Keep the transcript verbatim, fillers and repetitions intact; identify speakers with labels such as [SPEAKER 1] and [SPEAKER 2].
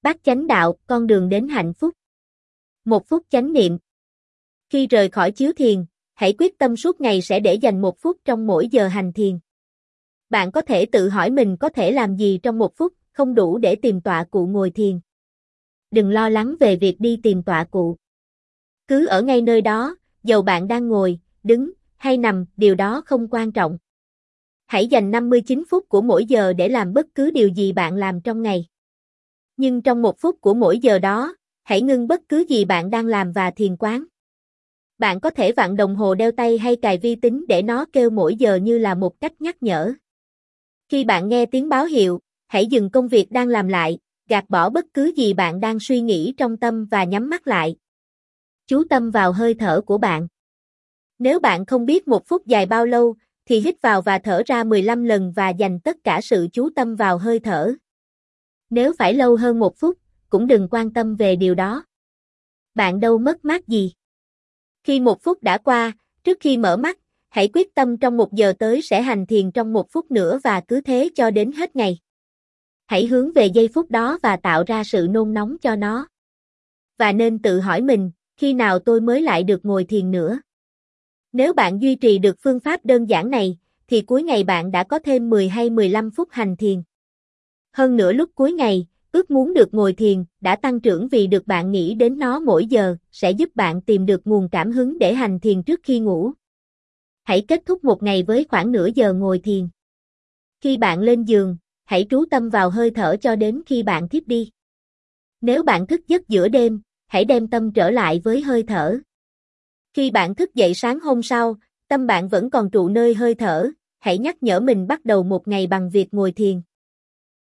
[SPEAKER 1] Bát chánh đạo, con đường đến hạnh phúc. Một phút chánh niệm. Khi rời khỏi chiếu thiền, hãy quyết tâm suốt ngày sẽ để dành một phút trong mỗi giờ hành thiền. Bạn có thể tự hỏi mình có thể làm gì trong một phút, không đủ để tìm tọa cụ ngồi thiền. Đừng lo lắng về việc đi tìm tọa cụ. Cứ ở ngay nơi đó, dầu bạn đang ngồi, đứng, hay nằm, điều đó không quan trọng. Hãy dành năm mươi chín phút của mỗi giờ để làm bất cứ điều gì bạn làm trong ngày. Nhưng trong một phút của mỗi giờ đó, hãy ngưng bất cứ gì bạn đang làm và thiền quán. Bạn có thể vặn đồng hồ đeo tay hay cài vi tính để nó kêu mỗi giờ như là một cách nhắc nhở. Khi bạn nghe tiếng báo hiệu, hãy dừng công việc đang làm lại, gạt bỏ bất cứ gì bạn đang suy nghĩ trong tâm và nhắm mắt lại. Chú tâm vào hơi thở của bạn. Nếu bạn không biết một phút dài bao lâu, thì hít vào và thở ra mười lăm lần và dành tất cả sự chú tâm vào hơi thở. Nếu phải lâu hơn một phút, cũng đừng quan tâm về điều đó. Bạn đâu mất mát gì. Khi một phút đã qua, trước khi mở mắt, hãy quyết tâm trong một giờ tới sẽ hành thiền trong một phút nữa và cứ thế cho đến hết ngày. Hãy hướng về giây phút đó và tạo ra sự nôn nóng cho nó. Và nên tự hỏi mình, khi nào tôi mới lại được ngồi thiền nữa? Nếu bạn duy trì được phương pháp đơn giản này, thì cuối ngày bạn đã có thêm mười hay mười lăm phút hành thiền. Hơn nữa lúc cuối ngày, ước muốn được ngồi thiền đã tăng trưởng vì được bạn nghĩ đến nó mỗi giờ, sẽ giúp bạn tìm được nguồn cảm hứng để hành thiền trước khi ngủ. Hãy kết thúc một ngày với khoảng nửa giờ ngồi thiền. Khi bạn lên giường, hãy trú tâm vào hơi thở cho đến khi bạn thiếp đi. Nếu bạn thức giấc giữa đêm, hãy đem tâm trở lại với hơi thở. Khi bạn thức dậy sáng hôm sau, tâm bạn vẫn còn trụ nơi hơi thở, hãy nhắc nhở mình bắt đầu một ngày bằng việc ngồi thiền.